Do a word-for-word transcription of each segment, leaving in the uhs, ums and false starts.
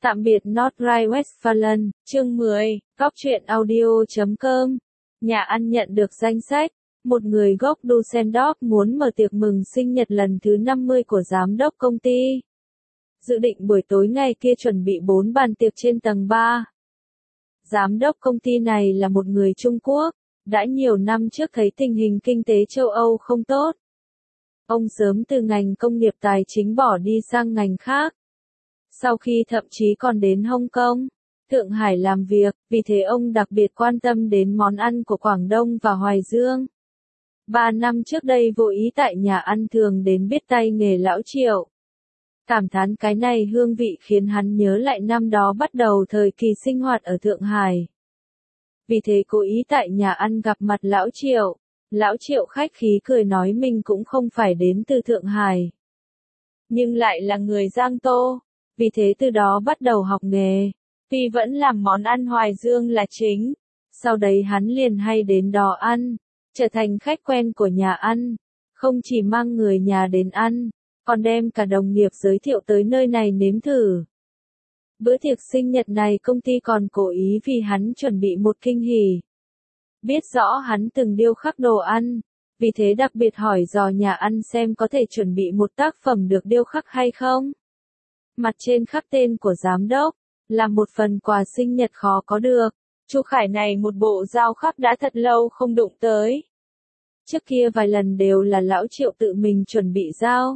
Tạm biệt Nordrhein-Westfalen, chương mười, góc truyện audio chấm com. Nhà ăn nhận được danh sách. Một người gốc Düsseldorf muốn mở tiệc mừng sinh nhật lần thứ năm mươi của giám đốc công ty. Dự định buổi tối ngày kia chuẩn bị bốn bàn tiệc trên tầng ba. Giám đốc công ty này là một người Trung Quốc, đã nhiều năm trước thấy tình hình kinh tế châu Âu không tốt. Ông sớm từ ngành công nghiệp tài chính bỏ đi sang ngành khác. Sau khi thậm chí còn đến Hong Kong, Thượng Hải làm việc, vì thế ông đặc biệt quan tâm đến món ăn của Quảng Đông và Hoài Dương. Ba năm trước đây vô ý tại nhà ăn thường đến biết tay nghề lão Triệu. Cảm thán cái này hương vị khiến hắn nhớ lại năm đó bắt đầu thời kỳ sinh hoạt ở Thượng Hải. Vì thế cố ý tại nhà ăn gặp mặt lão Triệu. Lão Triệu khách khí cười nói mình cũng không phải đến từ Thượng Hải, nhưng lại là người Giang Tô. Vì thế từ đó bắt đầu học nghề, tuy vẫn làm món ăn Hoài Dương là chính. Sau đấy hắn liền hay đến đó ăn, trở thành khách quen của nhà ăn. Không chỉ mang người nhà đến ăn, còn đem cả đồng nghiệp giới thiệu tới nơi này nếm thử. Bữa tiệc sinh nhật này công ty còn cố ý vì hắn chuẩn bị một kinh hỉ. Biết rõ hắn từng điêu khắc đồ ăn, vì thế đặc biệt hỏi dò nhà ăn xem có thể chuẩn bị một tác phẩm được điêu khắc hay không. Mặt trên khắc tên của giám đốc, là một phần quà sinh nhật khó có được. Chu Khải này một bộ dao khắc đã thật lâu không đụng tới. Trước kia vài lần đều là lão Triệu tự mình chuẩn bị dao.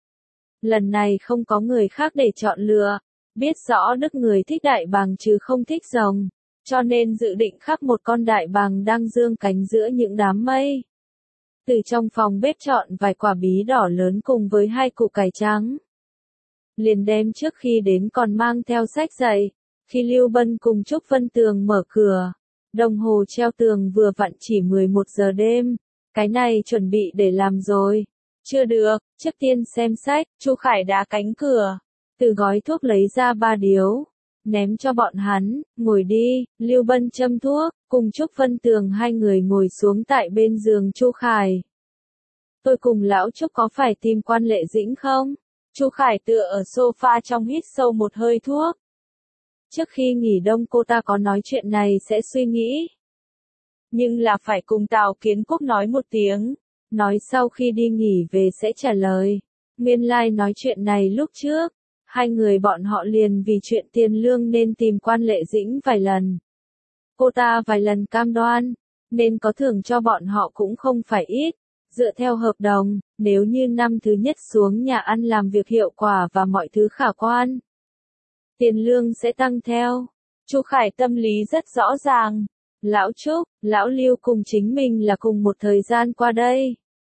Lần này không có người khác để chọn lựa, biết rõ đức người thích đại bàng chứ không thích rồng, cho nên dự định khắc một con đại bàng đang dương cánh giữa những đám mây. Từ trong phòng bếp chọn vài quả bí đỏ lớn cùng với hai củ cải trắng. Liền đem trước khi đến còn mang theo sách dạy. Khi Lưu Bân cùng Trúc Vân Tường mở cửa, đồng hồ treo tường vừa vặn chỉ mười một giờ đêm. Cái này chuẩn bị để làm rồi. Chưa được, trước tiên xem sách. Chu Khải đá cánh cửa, từ gói thuốc lấy ra ba điếu, ném cho bọn hắn. Ngồi đi. Lưu Bân châm thuốc, cùng Trúc Vân Tường hai người ngồi xuống tại bên giường Chu Khải. Tôi cùng lão Trúc có phải tìm Quan Lệ Dĩnh không? Chu Khải tựa ở sofa trong hít sâu một hơi thuốc. Trước khi nghỉ đông cô ta có nói chuyện này sẽ suy nghĩ. Nhưng là phải cùng Tào Kiến Quốc nói một tiếng. Nói sau khi đi nghỉ về sẽ trả lời. Nguyên lai like nói chuyện này lúc trước. Hai người bọn họ liền vì chuyện tiền lương nên tìm Quan Lệ Dĩnh vài lần. Cô ta vài lần cam đoan, nên có thưởng cho bọn họ cũng không phải ít. Dựa theo hợp đồng, nếu như năm thứ nhất xuống nhà ăn làm việc hiệu quả và mọi thứ khả quan, tiền lương sẽ tăng theo. Chu Khải tâm lý rất rõ ràng. Lão Trúc, lão Lưu cùng chính mình là cùng một thời gian qua đây.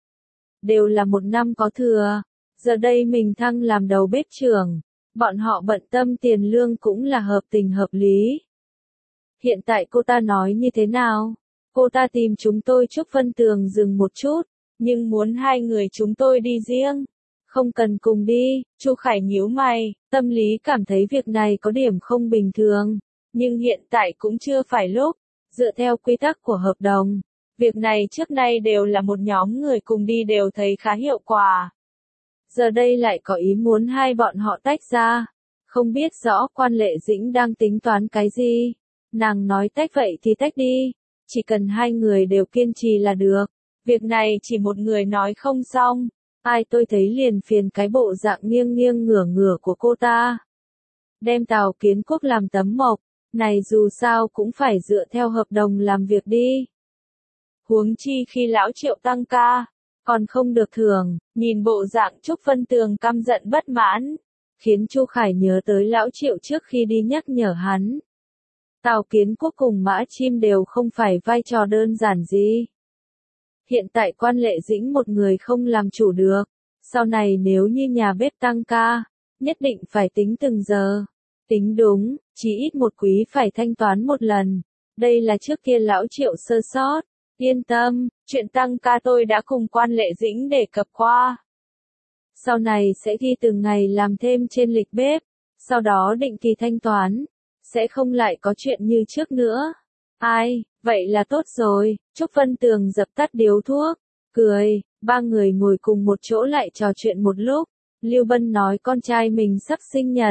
Đều là một năm có thừa. Giờ đây mình thăng làm đầu bếp trưởng. Bọn họ bận tâm tiền lương cũng là hợp tình hợp lý. Hiện tại cô ta nói như thế nào? Cô ta tìm chúng tôi. Trúc Vân Tường dừng một chút. Nhưng muốn hai người chúng tôi đi riêng. Không cần cùng đi. Chu Khải nhíu mày, tâm lý cảm thấy việc này có điểm không bình thường. Nhưng hiện tại cũng chưa phải lúc. Dựa theo quy tắc của hợp đồng, việc này trước nay đều là một nhóm người cùng đi đều thấy khá hiệu quả. Giờ đây lại có ý muốn hai bọn họ tách ra. Không biết rõ Quan Lệ Dĩnh đang tính toán cái gì. Nàng nói tách vậy thì tách đi. Chỉ cần hai người đều kiên trì là được. Việc này chỉ một người nói không xong. Ai tôi thấy liền phiền cái bộ dạng nghiêng nghiêng ngửa ngửa của cô ta. Đem Tào Kiến Quốc làm tấm mộc. Này dù sao cũng phải dựa theo hợp đồng làm việc đi. Huống chi khi lão Triệu tăng ca, còn không được thưởng. Nhìn bộ dạng Trúc Vân Tường căm giận bất mãn, khiến Chu Khải nhớ tới lão Triệu trước khi đi nhắc nhở hắn. Tào Kiến Quốc cùng Mã Chim đều không phải vai trò đơn giản gì. Hiện tại Quan Lệ Dĩnh một người không làm chủ được. Sau này nếu như nhà bếp tăng ca, nhất định phải tính từng giờ. Tính đúng, chỉ ít một quý phải thanh toán một lần. Đây là trước kia lão Triệu sơ sót. Yên tâm, chuyện tăng ca tôi đã cùng Quan Lệ Dĩnh đề cập qua. Sau này sẽ ghi từng ngày làm thêm trên lịch bếp. Sau đó định kỳ thanh toán. Sẽ không lại có chuyện như trước nữa. Ai, vậy là tốt rồi. Trúc Vân Tường dập tắt điếu thuốc, cười. Ba người ngồi cùng một chỗ lại trò chuyện một lúc. Lưu Bân nói con trai mình sắp sinh nhật.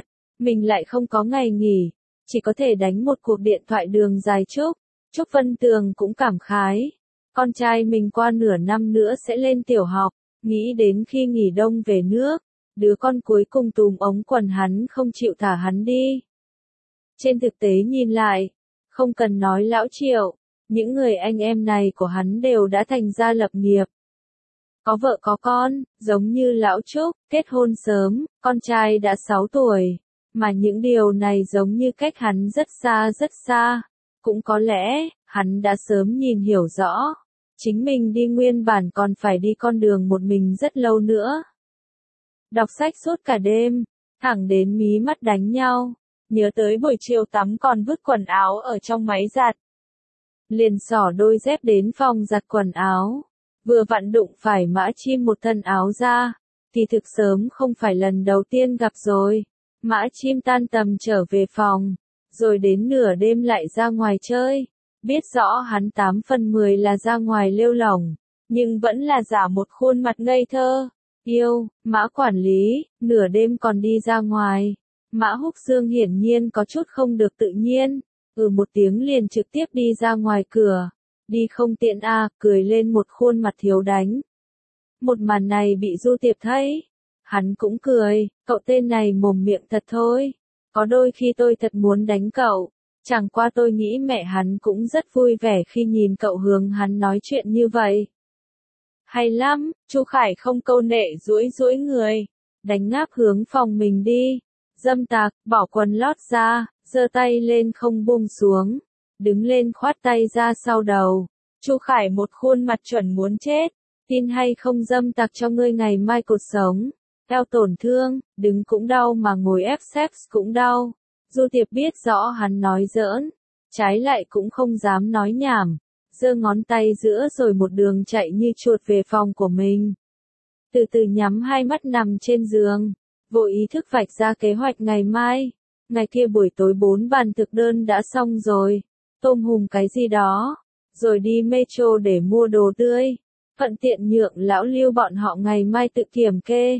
mình lại không có ngày nghỉ, chỉ có thể đánh một cuộc điện thoại đường dài chúc. Trúc Vân Tường cũng cảm khái, con trai mình qua nửa năm nữa sẽ lên tiểu học, nghĩ đến khi nghỉ đông về nước, đứa con cuối cùng túm ống quần hắn không chịu thả hắn đi. Trên thực tế nhìn lại, không cần nói lão Triệu, những người anh em này của hắn đều đã thành gia lập nghiệp. Có vợ có con, giống như lão Trúc, kết hôn sớm, con trai đã sáu tuổi, mà những điều này giống như cách hắn rất xa rất xa. Cũng có lẽ, hắn đã sớm nhìn hiểu rõ, chính mình đi nguyên bản còn phải đi con đường một mình rất lâu nữa. Đọc sách suốt cả đêm, thẳng đến mí mắt đánh nhau, nhớ tới buổi chiều tắm còn vứt quần áo ở trong máy giặt. Liền xỏ đôi dép đến phòng giặt quần áo, vừa vặn đụng phải Mã Chim một thân áo da, thì thực sớm không phải lần đầu tiên gặp rồi. Mã Chim tan tầm trở về phòng, rồi đến nửa đêm lại ra ngoài chơi, biết rõ hắn tám phần mười là ra ngoài lêu lỏng, nhưng vẫn là giả một khuôn mặt ngây thơ. Yêu, Mã quản lý, nửa đêm còn đi ra ngoài. Mã Húc Dương hiển nhiên có chút không được tự nhiên, ừ một tiếng liền trực tiếp đi ra ngoài cửa. Đi không tiện à, cười lên một khuôn mặt thiếu đánh. Một màn này bị Du Tiệp thấy. Hắn cũng cười, cậu tên này mồm miệng thật thôi. Có đôi khi tôi thật muốn đánh cậu. Chẳng qua tôi nghĩ mẹ hắn cũng rất vui vẻ khi nhìn cậu hướng hắn nói chuyện như vậy. Hay lắm, Chu Khải không câu nệ duỗi duỗi người. Đánh ngáp hướng phòng mình đi. Dâm tặc, bỏ quần lót ra, giơ tay lên không buông xuống. Đứng lên khoát tay ra sau đầu. Chu Khải một khuôn mặt chuẩn muốn chết. Tin hay không dâm tặc cho ngươi ngày mai cột sống. Eo tổn thương, đứng cũng đau mà ngồi ép sex cũng đau. Du Tiệp biết rõ hắn nói giỡn. Trái lại cũng không dám nói nhảm. Giơ ngón tay giữa rồi một đường chạy như chuột về phòng của mình. Từ từ nhắm hai mắt nằm trên giường. Vô ý thức vạch ra kế hoạch ngày mai. Ngày kia buổi tối bốn bàn thực đơn đã xong rồi. Tôm hùm cái gì đó. Rồi đi Metro để mua đồ tươi. Thuận tiện nhượng lão Lưu bọn họ ngày mai tự kiểm kê.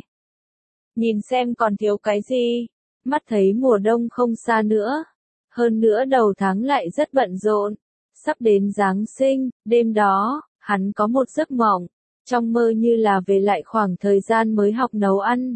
Nhìn xem còn thiếu cái gì. Mắt thấy mùa đông không xa nữa. Hơn nữa đầu tháng lại rất bận rộn. Sắp đến Giáng sinh, đêm đó, hắn có một giấc mộng. Trong mơ như là về lại khoảng thời gian mới học nấu ăn.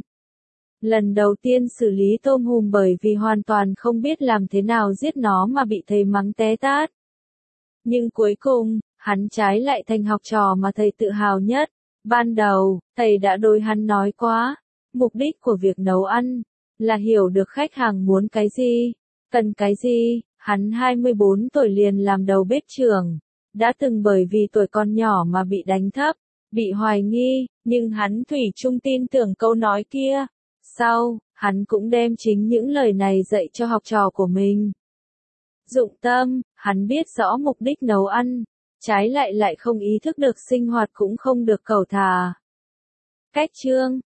Lần đầu tiên xử lý tôm hùm bởi vì hoàn toàn không biết làm thế nào giết nó mà bị thầy mắng té tát. Nhưng cuối cùng, hắn trái lại thành học trò mà thầy tự hào nhất. Ban đầu, thầy đã đối hắn nói quá, mục đích của việc nấu ăn, là hiểu được khách hàng muốn cái gì, cần cái gì. Hắn hai mươi bốn tuổi liền làm đầu bếp trưởng, đã từng bởi vì tuổi còn nhỏ mà bị đánh thấp, bị hoài nghi, nhưng hắn thủy chung tin tưởng câu nói kia. Sau, hắn cũng đem chính những lời này dạy cho học trò của mình. Dụng tâm, hắn biết rõ mục đích nấu ăn, trái lại lại không ý thức được sinh hoạt cũng không được cầu thả. Cách chương,